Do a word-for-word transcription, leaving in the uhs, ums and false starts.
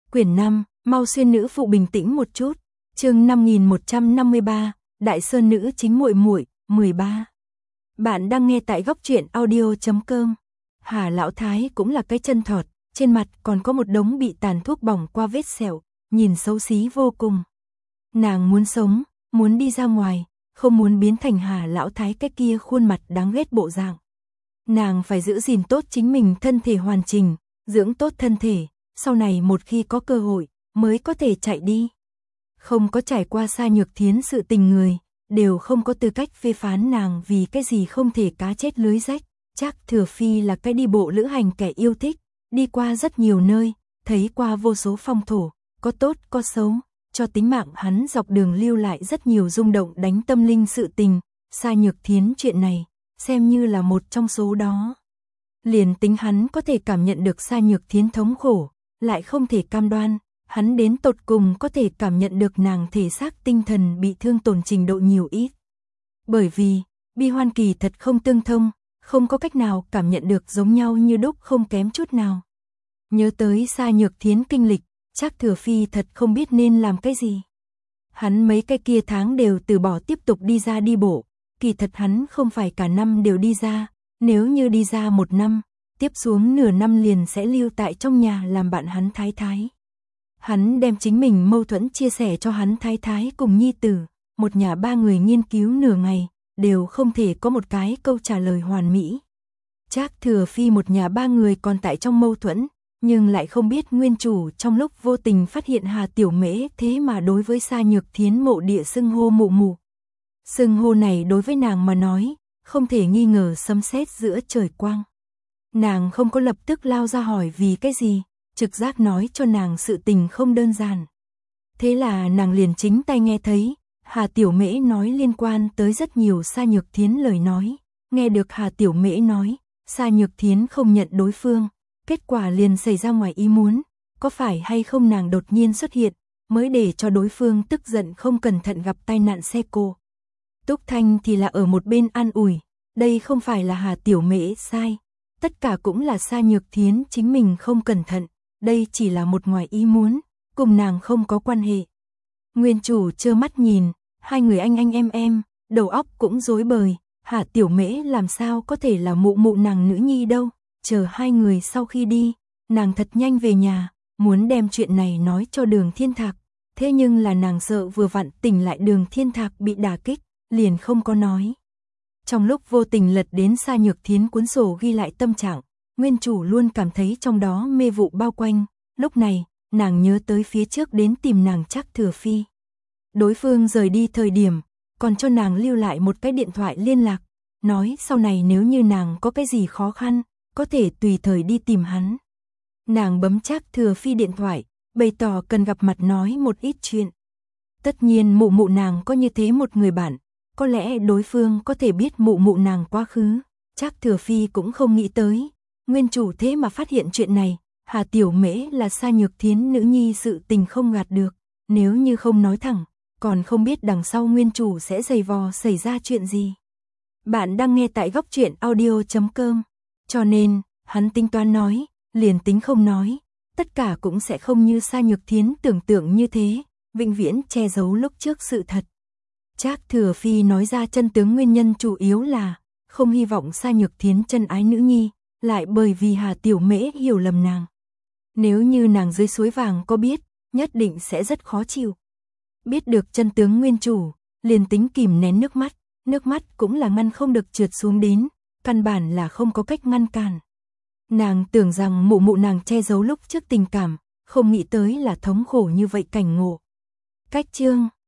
Quyển năm, mau xuyên nữ phụ bình tĩnh một chút. Chương năm nghìn một trăm năm mươi ba, Đại Sơn nữ chính muội muội, mười ba. Bạn đang nghe tại góc truyện audio chấm com. Hà lão thái cũng là cái chân thọt, trên mặt còn có một đống bị tàn thuốc bỏng qua vết sẹo, nhìn xấu xí vô cùng. Nàng muốn sống, muốn đi ra ngoài, không muốn biến thành Hà lão thái cái kia khuôn mặt đáng ghét bộ dạng. Nàng phải giữ gìn tốt chính mình thân thể hoàn chỉnh, dưỡng tốt thân thể, sau này một khi có cơ hội, mới có thể chạy đi. Không có trải qua Sa Nhược Thiến sự tình người, đều không có tư cách phê phán nàng vì cái gì không thể cá chết lưới rách. Trác Thừa Phi là cái đi bộ lữ hành kẻ yêu thích, đi qua rất nhiều nơi, thấy qua vô số phong thổ, có tốt có xấu, cho tính mạng hắn dọc đường lưu lại rất nhiều rung động đánh tâm linh sự tình. Sa Nhược Thiến chuyện này, xem như là một trong số đó. Liền tính hắn có thể cảm nhận được Sa Nhược Thiến thống khổ, lại không thể cam đoan, hắn đến tột cùng có thể cảm nhận được nàng thể xác tinh thần bị thương tổn trình độ nhiều ít. Bởi vì, bi hoan kỳ thật không tương thông, không có cách nào cảm nhận được giống nhau như đúc không kém chút nào. Nhớ tới Sa Nhược Thiến kinh lịch, Trác Thừa Phi thật không biết nên làm cái gì. Hắn mấy cái kia tháng đều từ bỏ tiếp tục đi ra đi bộ, kỳ thật hắn không phải cả năm đều đi ra, nếu như đi ra một năm, tiếp xuống nửa năm liền sẽ lưu tại trong nhà làm bạn hắn thái thái. Hắn đem chính mình mâu thuẫn chia sẻ cho hắn thái thái cùng nhi tử, một nhà ba người nghiên cứu nửa ngày, đều không thể có một cái câu trả lời hoàn mỹ. Trác Thừa Phi một nhà ba người còn tại trong mâu thuẫn, nhưng lại không biết nguyên chủ trong lúc vô tình phát hiện Hà Tiểu Mễ thế mà đối với Sa Nhược Thiến mộ địa xưng hô mụ mụ. Xưng hô này đối với nàng mà nói, không thể nghi ngờ sấm sét giữa trời quang. Nàng không có lập tức lao ra hỏi vì cái gì, trực giác nói cho nàng sự tình không đơn giản. Thế là nàng liền chính tay nghe thấy, Hà Tiểu Mễ nói liên quan tới rất nhiều Sa Nhược Thiến lời nói. Nghe được Hà Tiểu Mễ nói, Sa Nhược Thiến không nhận đối phương, kết quả liền xảy ra ngoài ý muốn, có phải hay không nàng đột nhiên xuất hiện, mới để cho đối phương tức giận không cẩn thận gặp tai nạn xe cộ. Túc Thanh thì là ở một bên an ủi, đây không phải là Hà Tiểu Mễ sai, tất cả cũng là Sa Nhược Thiến chính mình không cẩn thận, đây chỉ là một ngoài ý muốn, cùng nàng không có quan hệ. Nguyên chủ trơ mắt nhìn, hai người anh anh em em, đầu óc cũng rối bời, Hà Tiểu Mễ làm sao có thể là mụ mụ nàng nữ nhi đâu. Chờ hai người sau khi đi, nàng thật nhanh về nhà, muốn đem chuyện này nói cho Đường Thiên Thạc, thế nhưng là nàng sợ vừa vặn tỉnh lại Đường Thiên Thạc bị đả kích, liền không có nói. Trong lúc vô tình lật đến Sa Nhược Thiến cuốn sổ ghi lại tâm trạng, nguyên chủ luôn cảm thấy trong đó mê vụ bao quanh, lúc này, nàng nhớ tới phía trước đến tìm nàng Trác Thừa Phi. Đối phương rời đi thời điểm, còn cho nàng lưu lại một cái điện thoại liên lạc, nói sau này nếu như nàng có cái gì khó khăn, có thể tùy thời đi tìm hắn. Nàng bấm Trác Thừa Phi điện thoại, bày tỏ cần gặp mặt nói một ít chuyện. Tất nhiên mụ mụ nàng có như thế một người bạn, có lẽ đối phương có thể biết mụ mụ nàng quá khứ. Trác Thừa Phi cũng không nghĩ tới, nguyên chủ thế mà phát hiện chuyện này, Hà Tiểu Mễ là Sa Nhược Thiến nữ nhi sự tình không gạt được, nếu như không nói thẳng, còn không biết đằng sau nguyên chủ sẽ giày vò xảy ra chuyện gì. Bạn đang nghe tại góc truyện audio chấm com. Cho nên, hắn tính toán nói, liền tính không nói, tất cả cũng sẽ không như Sa Nhược Thiến tưởng tượng như thế, vĩnh viễn che giấu lúc trước sự thật. Trác Thừa Phi nói ra chân tướng nguyên nhân chủ yếu là, không hy vọng Sa Nhược Thiến chân ái nữ nhi, lại bởi vì Hà Tiểu Mễ hiểu lầm nàng. Nếu như nàng dưới suối vàng có biết, nhất định sẽ rất khó chịu. Biết được chân tướng nguyên chủ, liền tính kìm nén nước mắt, nước mắt cũng là ngăn không được trượt xuống đến, căn bản là không có cách ngăn cản. Nàng tưởng rằng mụ mụ nàng che giấu lúc trước tình cảm, không nghĩ tới là thống khổ như vậy cảnh ngộ. Cách chương